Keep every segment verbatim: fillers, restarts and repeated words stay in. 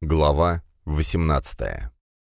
Глава восемнадцатая.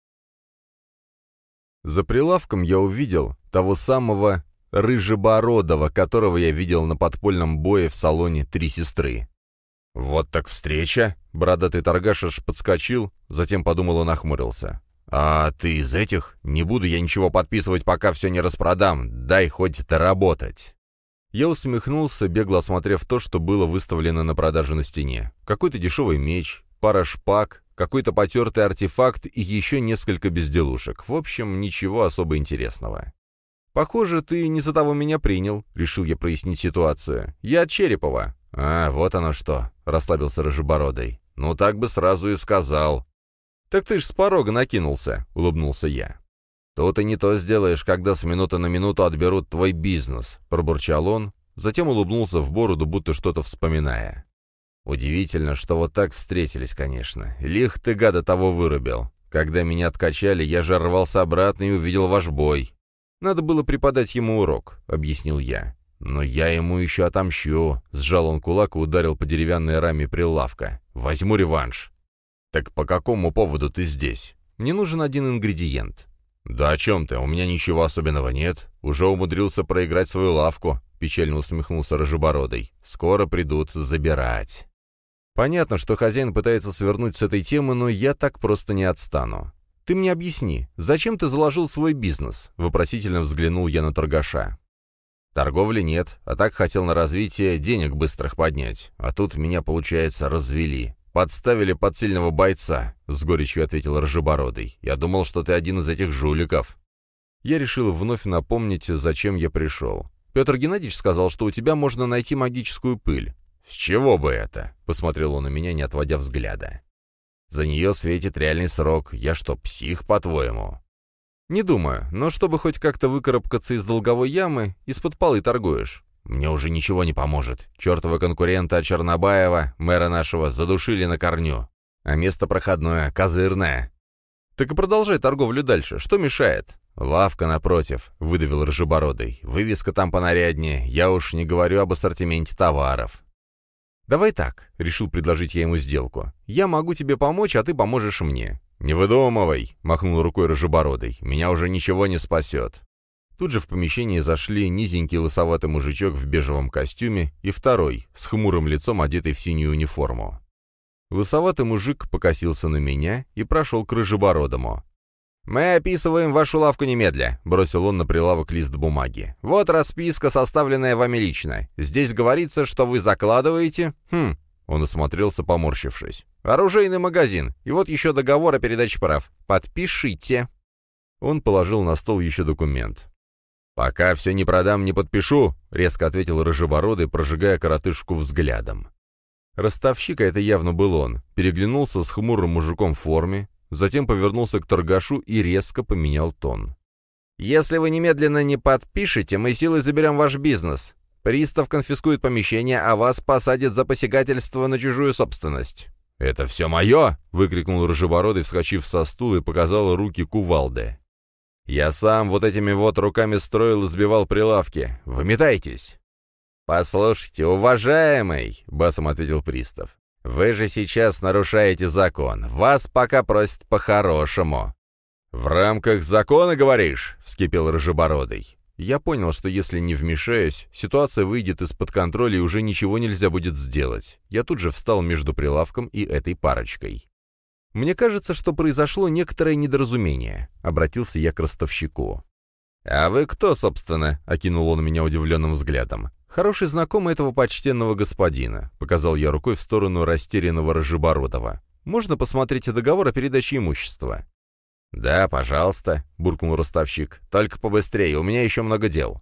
За прилавком я увидел того самого Рыжебородого, которого я видел на подпольном бое в салоне «Три сестры». «Вот так встреча!» — бородатый торгаш аж подскочил, затем подумал и нахмурился. «А ты из этих? Не буду я ничего подписывать, пока все не распродам, дай хоть доработать». Я усмехнулся, бегло осмотрев то, что было выставлено на продажу на стене. Какой-то дешевый меч, пара шпаг, какой-то потертый артефакт и еще несколько безделушек. В общем, ничего особо интересного. «Похоже, ты не за того меня принял», — решил я прояснить ситуацию. «Я от Черепова». «А, вот оно что», — расслабился Рыжебородый. «Ну так бы сразу и сказал». «Так ты ж с порога накинулся», — улыбнулся я. «Тут и не то сделаешь, когда с минуты на минуту отберут твой бизнес», — пробурчал он, затем улыбнулся в бороду, будто что-то вспоминая. «Удивительно, что вот так встретились, конечно. Лих ты, гада, того вырубил. Когда меня откачали, я же рвался обратно и увидел ваш бой. Надо было преподать ему урок», — объяснил я. «Но я ему еще отомщу», — сжал он кулак и ударил по деревянной раме прилавка. «Возьму реванш». «Так по какому поводу ты здесь? Мне нужен один ингредиент». «Да о чем ты? У меня ничего особенного нет. Уже умудрился проиграть свою лавку», — печально усмехнулся Рыжебородый. «Скоро придут забирать». Понятно, что хозяин пытается свернуть с этой темы, но я так просто не отстану. «Ты мне объясни, зачем ты заложил свой бизнес?» — вопросительно взглянул я на торгаша. «Торговли нет, а так хотел на развитие денег быстрых поднять. А тут меня, получается, развели. Подставили под сильного бойца», — с горечью ответил Рыжебородый. «Я думал, что ты один из этих жуликов». Я решил вновь напомнить, зачем я пришел. «Петр Геннадьевич сказал, что у тебя можно найти магическую пыль». «С чего бы это?» — посмотрел он на меня, не отводя взгляда. «За нее светит реальный срок. Я что, псих, по-твоему?» «Не думаю, но чтобы хоть как-то выкарабкаться из долговой ямы, из-под полы торгуешь». «Мне уже ничего не поможет. Чертова конкурента Чернобаева, мэра нашего, задушили на корню. А место проходное, козырное». «Так и продолжай торговлю дальше. Что мешает?» «Лавка напротив», — выдавил Рыжебородый. «Вывеска там понаряднее. Я уж не говорю об ассортименте товаров». «Давай так», — решил предложить я ему сделку. «Я могу тебе помочь, а ты поможешь мне». «Не выдумывай», — махнул рукой Рыжебородый. «Меня уже ничего не спасет». Тут же в помещение зашли низенький лысоватый мужичок в бежевом костюме и второй, с хмурым лицом, одетый в синюю униформу. Лысоватый мужик покосился на меня и прошел к Рыжебородому. «Мы описываем вашу лавку немедля», — бросил он на прилавок лист бумаги. «Вот расписка, составленная вами лично. Здесь говорится, что вы закладываете...» «Хм...» — он осмотрелся, поморщившись. «Оружейный магазин. И вот еще договор о передаче прав. Подпишите». Он положил на стол еще документ. «Пока все не продам, не подпишу», — резко ответил Рыжебородый, прожигая коротышку взглядом. Ростовщик, а это явно был он, переглянулся с хмурым мужиком в форме, затем повернулся к торгашу и резко поменял тон. «Если вы немедленно не подпишете, мы силой заберем ваш бизнес. Пристав конфискует помещение, а вас посадят за посягательство на чужую собственность». «Это все мое!» — выкрикнул Рыжебородый, вскочив со стула и показал руки кувалды. «Я сам вот этими вот руками строил и сбивал прилавки. Выметайтесь!» «Послушайте, уважаемый!» — басом ответил пристав. «Вы же сейчас нарушаете закон. Вас пока просят по-хорошему». «В рамках закона, говоришь?» — вскипел Рыжебородый. Я понял, что если не вмешаюсь, ситуация выйдет из-под контроля и уже ничего нельзя будет сделать. Я тут же встал между прилавком и этой парочкой. «Мне кажется, что произошло некоторое недоразумение», — обратился я к ростовщику. «А вы кто, собственно?» — окинул он меня удивленным взглядом. «Хороший знакомый этого почтенного господина», — показал я рукой в сторону растерянного Рыжебородова. «Можно посмотреть договор о передаче имущества?» «Да, пожалуйста», — буркнул ростовщик. «Только побыстрее, у меня еще много дел».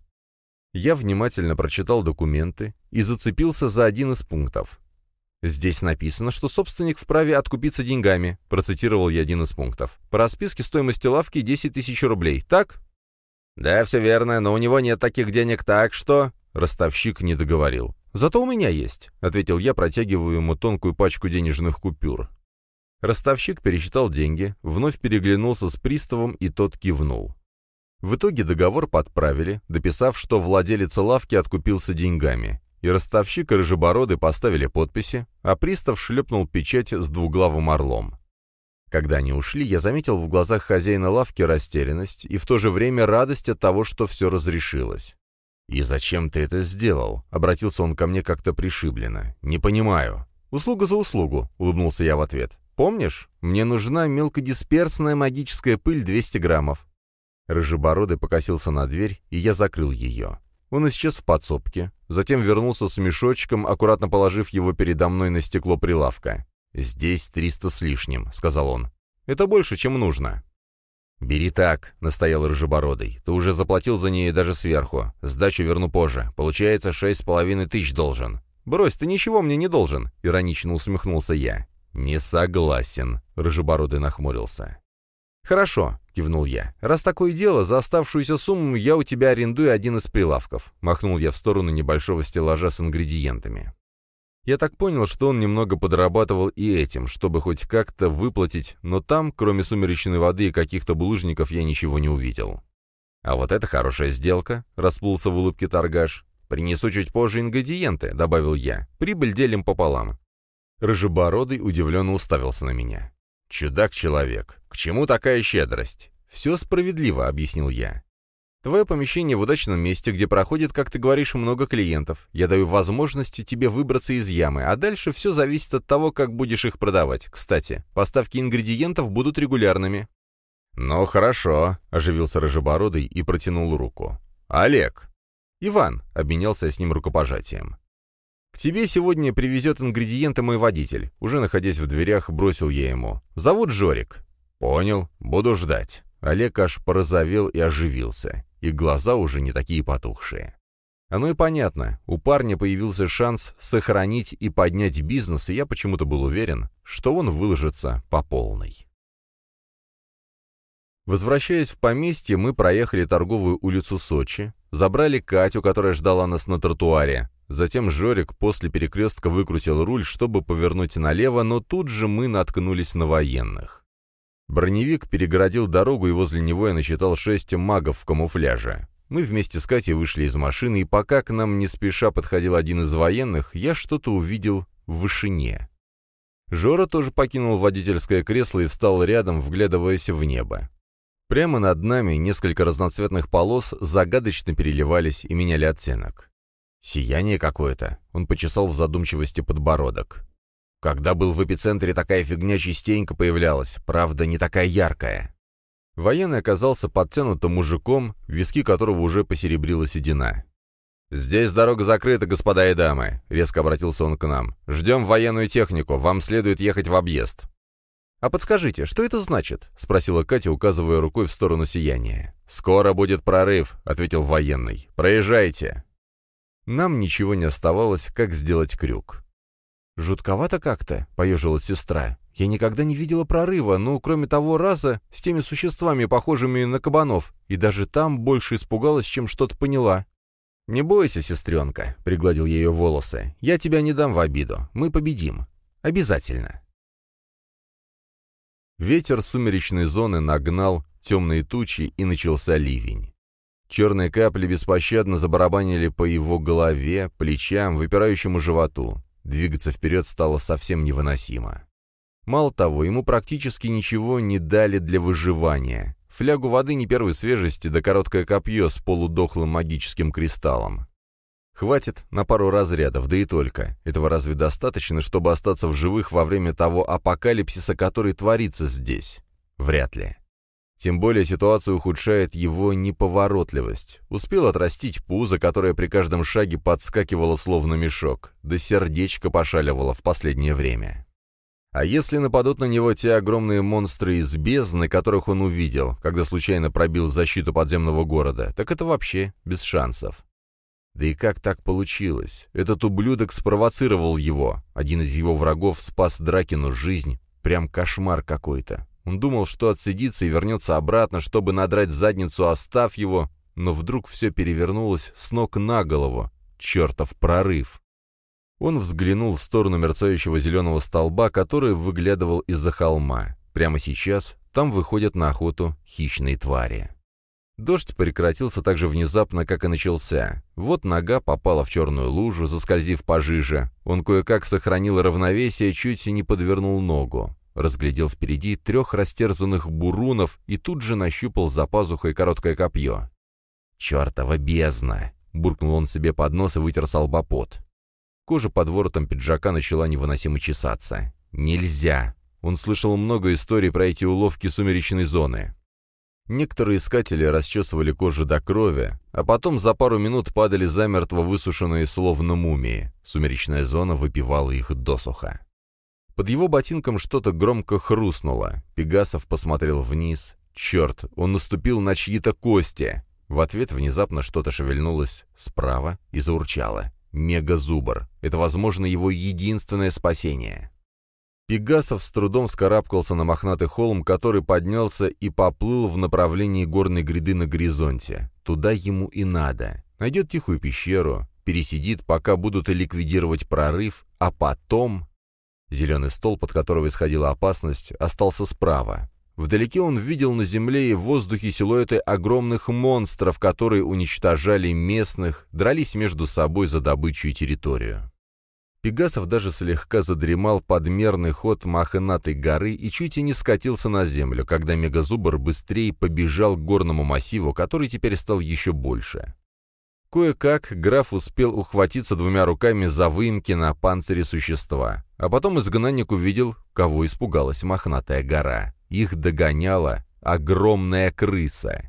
Я внимательно прочитал документы и зацепился за один из пунктов. «Здесь написано, что собственник вправе откупиться деньгами», — процитировал я один из пунктов. «По расписке стоимости лавки десять тысяч рублей, так?» «Да, все верно, но у него нет таких денег, так что...» Ростовщик не договорил. «Зато у меня есть», — ответил я, протягивая ему тонкую пачку денежных купюр. Ростовщик пересчитал деньги, вновь переглянулся с приставом, и тот кивнул. В итоге договор подправили, дописав, что владелец лавки откупился деньгами. И ростовщик, и Рыжебородый поставили подписи, а пристав шлепнул печать с двуглавым орлом. Когда они ушли, я заметил в глазах хозяина лавки растерянность и в то же время радость от того, что все разрешилось. «И зачем ты это сделал?» — обратился он ко мне как-то пришибленно. «Не понимаю». «Услуга за услугу», — улыбнулся я в ответ. «Помнишь? Мне нужна мелкодисперсная магическая пыль двести граммов». Рыжебородый покосился на дверь, и я закрыл ее. Он исчез в подсобке, затем вернулся с мешочком, аккуратно положив его передо мной на стекло прилавка. «Здесь триста с лишним», — сказал он. «Это больше, чем нужно». «Бери так», — настоял Рыжебородый. «Ты уже заплатил за нее даже сверху. Сдачу верну позже. Получается, шесть с половиной тысяч должен». «Брось, ты ничего мне не должен», — иронично усмехнулся я. «Не согласен», — Рыжебородый нахмурился. «Хорошо», — кивнул я. «Раз такое дело, за оставшуюся сумму я у тебя арендую один из прилавков», — махнул я в сторону небольшого стеллажа с ингредиентами. Я так понял, что он немного подрабатывал и этим, чтобы хоть как-то выплатить, но там, кроме сумеречной воды и каких-то булыжников, я ничего не увидел. «А вот это хорошая сделка», — расплылся в улыбке торгаш. «Принесу чуть позже ингредиенты», — добавил я. «Прибыль делим пополам». Рыжебородый удивленно уставился на меня. «Чудак-человек, к чему такая щедрость?» «Все справедливо», — объяснил я. «Твое помещение в удачном месте, где проходит, как ты говоришь, много клиентов. Я даю возможность тебе выбраться из ямы, а дальше все зависит от того, как будешь их продавать. Кстати, поставки ингредиентов будут регулярными». «Ну, хорошо», — оживился Рыжебородый и протянул руку. «Олег». «Иван», — обменялся с ним рукопожатием. «К тебе сегодня привезет ингредиенты мой водитель». Уже находясь в дверях, бросил я ему. «Зовут Жорик». «Понял, буду ждать». Олег аж порозовел и оживился, и глаза уже не такие потухшие. Оно и понятно, у парня появился шанс сохранить и поднять бизнес, и я почему-то был уверен, что он выложится по полной. Возвращаясь в поместье, мы проехали торговую улицу Сочи, забрали Катю, которая ждала нас на тротуаре. Затем Жорик после перекрестка выкрутил руль, чтобы повернуть налево, но тут же мы наткнулись на военных. Броневик перегородил дорогу, и возле него я насчитал шесть магов в камуфляже. Мы вместе с Катей вышли из машины, и пока к нам не спеша подходил один из военных, я что-то увидел в вышине. Жора тоже покинул водительское кресло и встал рядом, вглядываясь в небо. Прямо над нами несколько разноцветных полос загадочно переливались и меняли оттенок. «Сияние какое-то», — он почесал в задумчивости подбородок. «Когда был в эпицентре, такая фигня частенько появлялась, правда, не такая яркая». Военный оказался подтянутым мужиком, виски которого уже посеребрила седина. «Здесь дорога закрыта, господа и дамы», — резко обратился он к нам. «Ждем военную технику, вам следует ехать в объезд». «А подскажите, что это значит?» — спросила Катя, указывая рукой в сторону сияния. «Скоро будет прорыв», — ответил военный. «Проезжайте». Нам ничего не оставалось, как сделать крюк. «Жутковато как-то», — поежилась сестра. «Я никогда не видела прорыва, ну, кроме того раза, с теми существами, похожими на кабанов, и даже там больше испугалась, чем что-то поняла». «Не бойся, сестренка», — пригладил ее волосы. «Я тебя не дам в обиду. Мы победим. Обязательно». Ветер сумеречной зоны нагнал темные тучи, и начался ливень. Черные капли беспощадно забарабанили по его голове, плечам, выпирающему животу. Двигаться вперед стало совсем невыносимо. Мало того, ему практически ничего не дали для выживания. Флягу воды не первой свежести, да короткое копье с полудохлым магическим кристаллом. Хватит на пару разрядов, да и только. Этого разве достаточно, чтобы остаться в живых во время того апокалипсиса, который творится здесь? Вряд ли. Тем более ситуацию ухудшает его неповоротливость. Успел отрастить пузо, которое при каждом шаге подскакивало словно мешок, да сердечко пошаливало в последнее время. А если нападут на него те огромные монстры из бездны, которых он увидел, когда случайно пробил защиту подземного города, так это вообще без шансов. Да и как так получилось? Этот ублюдок спровоцировал его. Один из его врагов спас Дракину жизнь. Прям кошмар какой-то. Он думал, что отсидится и вернется обратно, чтобы надрать задницу, оставь его, но вдруг все перевернулось с ног на голову. Чертов прорыв! Он взглянул в сторону мерцающего зеленого столба, который выглядывал из-за холма. Прямо сейчас там выходят на охоту хищные твари. Дождь прекратился так же внезапно, как и начался. Вот нога попала в черную лужу, заскользив пожиже. Он кое-как сохранил равновесие, чуть не подвернул ногу. разглядел впереди трех растерзанных бурунов и тут же нащупал за пазухой короткое копье. «Чертова бездна!» — буркнул он себе под нос и вытер с лба пот. Кожа под воротом пиджака начала невыносимо чесаться. «Нельзя!» Он слышал много историй про эти уловки сумеречной зоны. Некоторые искатели расчесывали кожу до крови, а потом за пару минут падали замертво высушенные словно мумии. Сумеречная зона выпивала их досуха. Под его ботинком что-то громко хрустнуло. Пегасов посмотрел вниз. Черт, он наступил на чьи-то кости. В ответ внезапно что-то шевельнулось справа и заурчало. Мегазубр. Это, возможно, его единственное спасение. Пегасов с трудом вскарабкался на мохнатый холм, который поднялся и поплыл в направлении горной гряды на горизонте. Туда ему и надо. Найдет тихую пещеру, пересидит, пока будут ликвидировать прорыв, а потом... Зеленый столб, от которого исходила опасность, остался справа. Вдалеке он видел на земле и в воздухе силуэты огромных монстров, которые уничтожали местных, дрались между собой за добычу и территорию. Пегасов даже слегка задремал под мерный ход мохнатой горы и чуть и не скатился на землю, когда мегазубр быстрее побежал к горному массиву, который теперь стал еще больше. Кое-как граф успел ухватиться двумя руками за выемки на панцире существа, а потом изгнанник увидел, кого испугалась мохнатая гора. Их догоняла огромная крыса.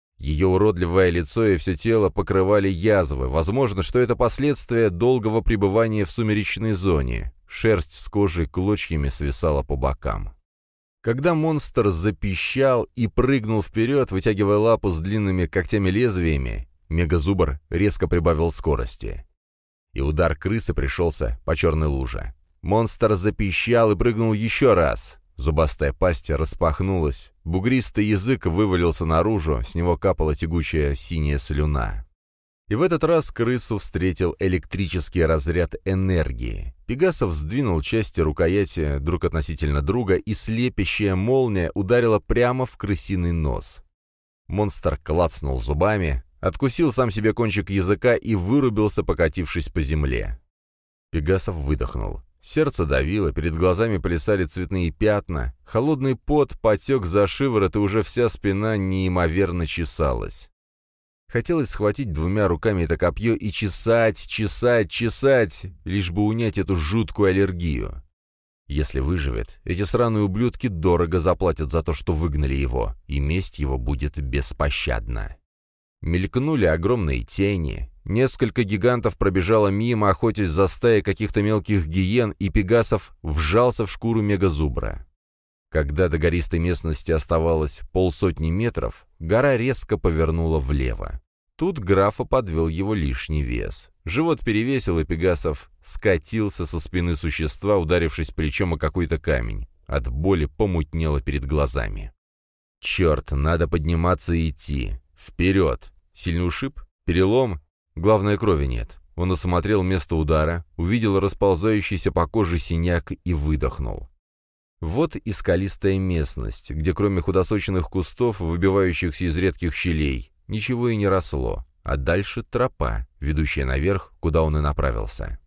Ее уродливое лицо и все тело покрывали язвы. Возможно, что это последствия долгого пребывания в сумеречной зоне. Шерсть с кожей клочьями свисала по бокам. Когда монстр запищал и прыгнул вперед, вытягивая лапу с длинными когтями-лезвиями, мегазубр резко прибавил скорости. И удар крысы пришелся по черной луже. Монстр запищал и прыгнул еще раз. Зубастая пасть распахнулась, бугристый язык вывалился наружу, с него капала тягучая синяя слюна. И в этот раз крысу встретил электрический разряд энергии. Пегасов сдвинул части рукояти друг относительно друга, и слепящая молния ударила прямо в крысиный нос. Монстр клацнул зубами, откусил сам себе кончик языка и вырубился, покатившись по земле. Пегасов выдохнул. Сердце давило, перед глазами плясали цветные пятна, холодный пот потек за шиворот, и уже вся спина неимоверно чесалась. Хотелось схватить двумя руками это копье и чесать, чесать, чесать, лишь бы унять эту жуткую аллергию. Если выживет, эти сраные ублюдки дорого заплатят за то, что выгнали его, и месть его будет беспощадна. Мелькнули огромные тени. Несколько гигантов пробежало мимо, охотясь за стаей каких-то мелких гиен, и Пегасов вжался в шкуру мегазубра. Когда до гористой местности оставалось полсотни метров, гора резко повернула влево. Тут графа подвел его лишний вес. Живот перевесил, и Пегасов скатился со спины существа, ударившись плечом о какой-то камень. От боли помутнело перед глазами. «Черт, надо подниматься и идти. Вперед!» Сильный ушиб? Перелом? Главное, крови нет. Он осмотрел место удара, увидел расползающийся по коже синяк и выдохнул. Вот и скалистая местность, где кроме худосоченных кустов, выбивающихся из редких щелей, ничего и не росло, а дальше тропа, ведущая наверх, куда он и направился.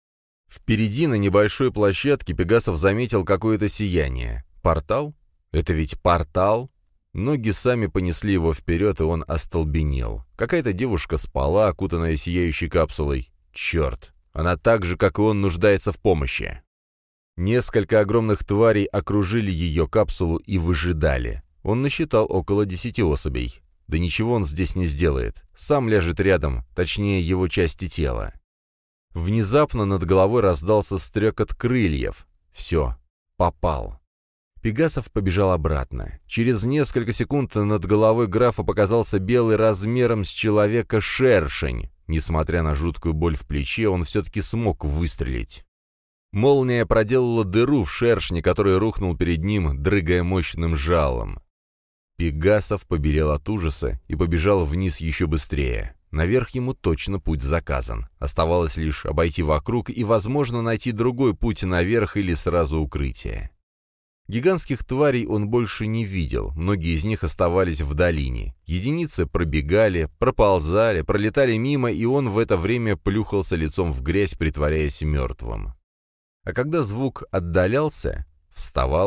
Впереди на небольшой площадке Пегасов заметил какое-то сияние. Портал? Это ведь портал? Ноги сами понесли его вперед, и он остолбенел. Какая-то девушка спала, окутанная сияющей капсулой. Черт! Она так же, как и он, нуждается в помощи. Несколько огромных тварей окружили ее капсулу и выжидали. Он насчитал около десяти особей. Да ничего он здесь не сделает. Сам ляжет рядом, точнее его части тела. Внезапно над головой раздался стрекот крыльев. Все, попал. Пегасов побежал обратно. Через несколько секунд над головой графа показался белый размером с человека шершень. Несмотря на жуткую боль в плече, он все-таки смог выстрелить. Молния проделала дыру в шершне, который рухнул перед ним, дрыгая мощным жалом. Пегасов побелел от ужаса и побежал вниз еще быстрее. Наверх ему точно путь заказан. Оставалось лишь обойти вокруг и, возможно, найти другой путь наверх или сразу укрытие. Гигантских тварей он больше не видел, многие из них оставались в долине. Единицы пробегали, проползали, пролетали мимо, и он в это время плюхался лицом в грязь, притворяясь мертвым. А когда звук отдалялся, вставал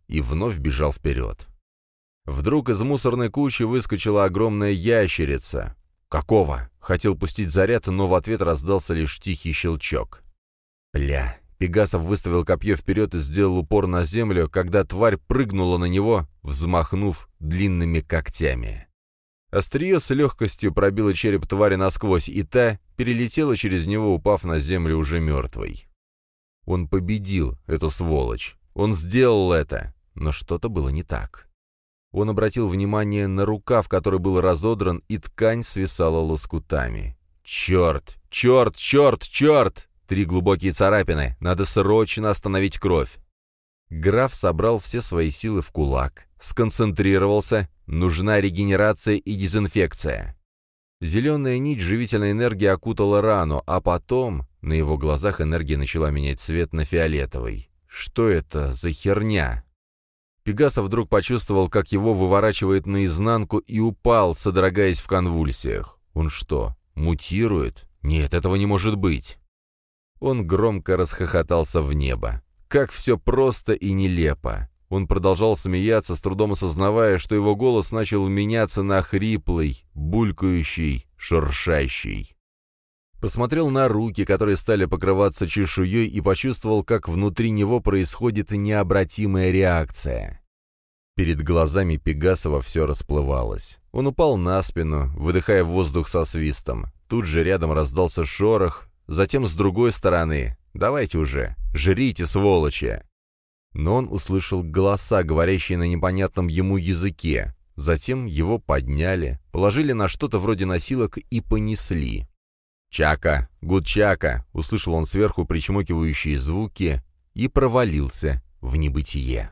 и вновь бежал вперед. Вдруг из мусорной кучи выскочила огромная ящерица. «Какого?» — хотел пустить заряд, но в ответ раздался лишь тихий щелчок. «Бля!» Пегасов выставил копье вперед и сделал упор на землю, когда тварь прыгнула на него, взмахнув длинными когтями. Острие с легкостью пробило череп твари насквозь, и та перелетела через него, упав на землю уже мертвой. Он победил эту сволочь. Он сделал это. Но что-то было не так. Он обратил внимание на рукав, который был разодран, и ткань свисала лоскутами. «Черт! Черт! Черт! Черт!» Три глубокие царапины. Надо срочно остановить кровь. Граф собрал все свои силы в кулак, сконцентрировался. Нужна регенерация и дезинфекция. Зеленая нить живительной энергии окутала рану, а потом на его глазах энергия начала менять цвет на фиолетовый. Что это за херня? Пегасов вдруг почувствовал, как его выворачивает наизнанку, и упал, содрогаясь в конвульсиях. Он что, мутирует? Нет, этого не может быть. Он громко расхохотался в небо. Как все просто и нелепо. Он продолжал смеяться, с трудом осознавая, что его голос начал меняться на хриплый, булькающий, шуршащий. Посмотрел на руки, которые стали покрываться чешуей, и почувствовал, как внутри него происходит необратимая реакция. Перед глазами Пегасова все расплывалось. Он упал на спину, выдыхая воздух со свистом. Тут же рядом раздался шорох, затем с другой стороны: «Давайте уже, жрите, сволочи!» Но он услышал голоса, говорящие на непонятном ему языке. Затем его подняли, положили на что-то вроде носилок и понесли. «Чака! Гудчака!» — услышал он сверху причмокивающие звуки и провалился в небытие.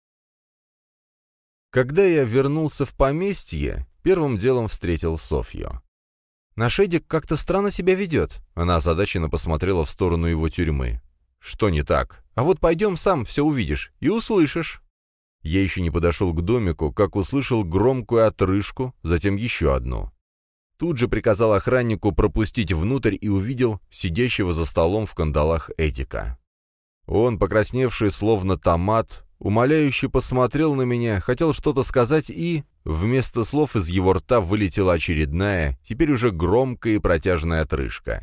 Когда я вернулся в поместье, первым делом встретил Софью. «Наш Эдик как-то странно себя ведет». Она озадаченно посмотрела в сторону его тюрьмы. «Что не так? А вот пойдем, сам все увидишь и услышишь». Я еще не подошел к домику, как услышал громкую отрыжку, затем еще одну. Тут же приказал охраннику пропустить внутрь и увидел сидящего за столом в кандалах Эдика. Он, покрасневший словно томат, умоляюще посмотрел на меня, хотел что-то сказать, и вместо слов из его рта вылетела очередная, теперь уже громкая и протяжная отрыжка.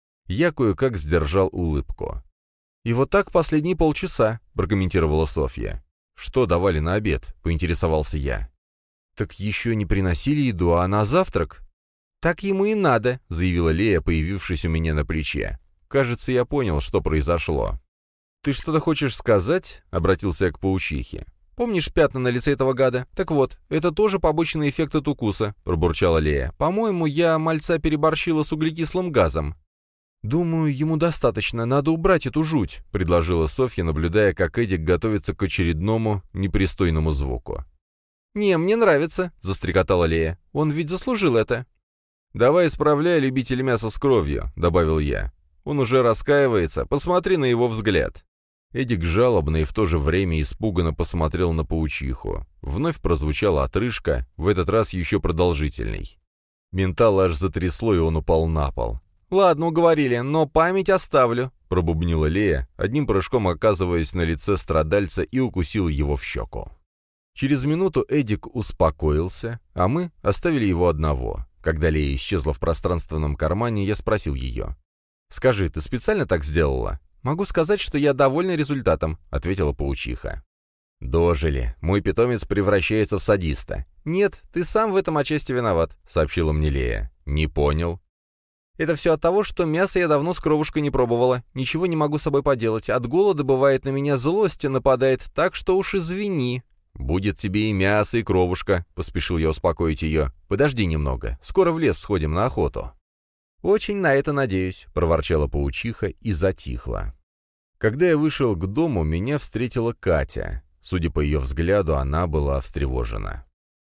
Я кое-как сдержал улыбку. «И вот так последние полчаса», — прокомментировала Софья. «Что давали на обед?» — поинтересовался я. «Так еще не приносили еду, а на завтрак?» «Так ему и надо», — заявила Лея, появившись у меня на плече. Кажется, я понял, что произошло. «Ты что-то хочешь сказать?» — обратился я к паучихе. «Помнишь пятна на лице этого гада? Так вот, это тоже побочный эффект от укуса», — пробурчала Лея. «По-моему, я мальца переборщила с углекислым газом». «Думаю, ему достаточно, надо убрать эту жуть», — предложила Софья, наблюдая, как Эдик готовится к очередному непристойному звуку. «Не, мне нравится», — застрекотала Лея. «Он ведь заслужил это». «Давай исправляй любителя мяса с кровью», — добавил я. «Он уже раскаивается, посмотри на его взгляд». Эдик жалобно и в то же время испуганно посмотрел на паучиху. Вновь прозвучала отрыжка, в этот раз еще продолжительный. Ментала аж затрясло, и он упал на пол. «Ладно, уговорили, но память оставлю», — пробубнила Лея, одним прыжком оказываясь на лице страдальца, и укусила его в щеку. Через минуту Эдик успокоился, а мы оставили его одного. Когда Лея исчезла в пространственном кармане, я спросил ее. «Скажи, ты специально так сделала?» «Могу сказать, что я довольна результатом», — ответила паучиха. «Дожили. Мой питомец превращается в садиста». «Нет, ты сам в этом отчасти виноват», — сообщила мне Лея. «Не понял». «Это все от того, что мясо я давно с кровушкой не пробовала. Ничего не могу с собой поделать. От голода, бывает, на меня злость нападает, так что уж извини». «Будет тебе и мясо, и кровушка», — поспешил я успокоить ее. «Подожди немного. Скоро в лес сходим на охоту». «Очень на это надеюсь», — проворчала паучиха и затихла. Когда я вышел к дому, меня встретила Катя. Судя по ее взгляду, она была встревожена.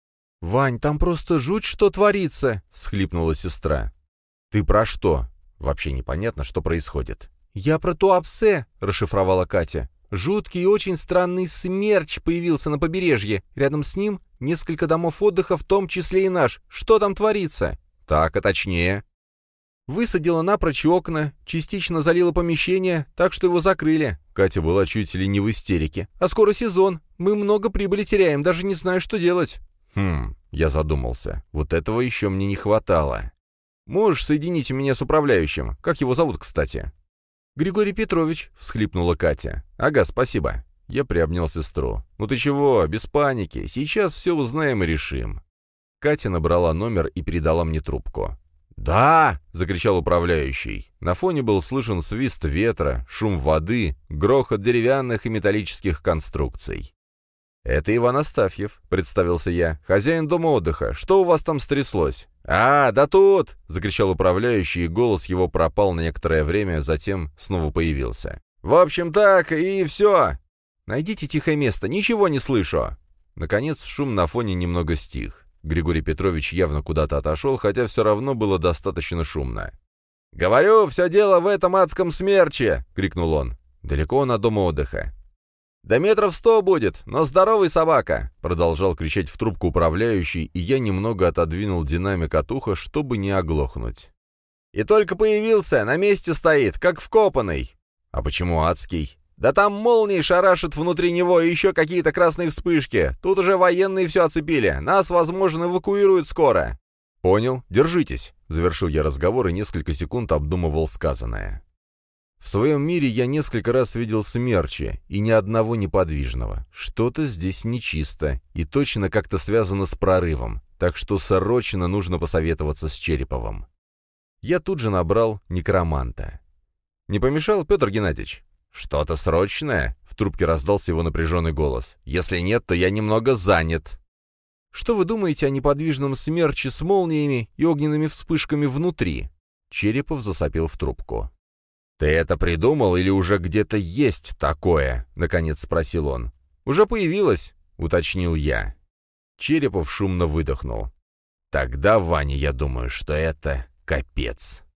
«Вань, там просто жуть, что творится!» — всхлипнула сестра. «Ты про что?» Вообще непонятно, что происходит. «Я про Туапсе», — расшифровала Катя. «Жуткий и очень странный смерч появился на побережье. Рядом с ним несколько домов отдыха, в том числе и наш. Что там творится?» «Так, а точнее?» Высадила напрочь окна, частично залила помещение, так что его закрыли. Катя была чуть ли не в истерике. А скоро сезон. Мы много прибыли теряем, даже не знаю, что делать. Хм, я задумался. Вот этого еще мне не хватало. Можешь соединить меня с управляющим? Как его зовут, кстати? Григорий Петрович, всхлипнула Катя. Ага, спасибо. Я приобнял сестру. «Ну ты чего, без паники, сейчас все узнаем и решим». Катя набрала номер и передала мне трубку. «Да!» — закричал управляющий. На фоне был слышен свист ветра, шум воды, грохот деревянных и металлических конструкций. «Это Иван Астафьев», — представился я, — «хозяин дома отдыха. Что у вас там стряслось?» «А, да тут!» — закричал управляющий, и голос его пропал на некоторое время, затем снова появился. «В общем так, и все!» «Найдите тихое место, ничего не слышу!» Наконец шум на фоне немного стих. Григорий Петрович явно куда-то отошел, хотя все равно было достаточно шумно. «Говорю, все дело в этом адском смерче!» — крикнул он. «Далеко он от дома отдыха?» «Да метров сто будет, но здоровый собака!» — продолжал кричать в трубку управляющий, и я немного отодвинул динамик от уха, чтобы не оглохнуть. «И только появился, на месте стоит, как вкопанный!» «А почему адский?» «Да там молнии шарашат внутри него и еще какие-то красные вспышки. Тут уже военные все оцепили. Нас, возможно, эвакуируют скоро». «Понял. Держитесь», — завершил я разговор и несколько секунд обдумывал сказанное. В своем мире я несколько раз видел смерчи, и ни одного неподвижного. Что-то здесь нечисто, и точно как-то связано с прорывом, так что срочно нужно посоветоваться с Череповым. Я тут же набрал некроманта. «Не помешал, Петр Геннадьевич?» «Что-то срочное?» — в трубке раздался его напряженный голос. «Если нет, то я немного занят». «Что вы думаете о неподвижном смерче с молниями и огненными вспышками внутри?» Черепов засопел в трубку. «Ты это придумал или уже где-то есть такое?» — наконец спросил он. «Уже появилось», — уточнил я. Черепов шумно выдохнул. «Тогда, Ваня, я думаю, что это капец».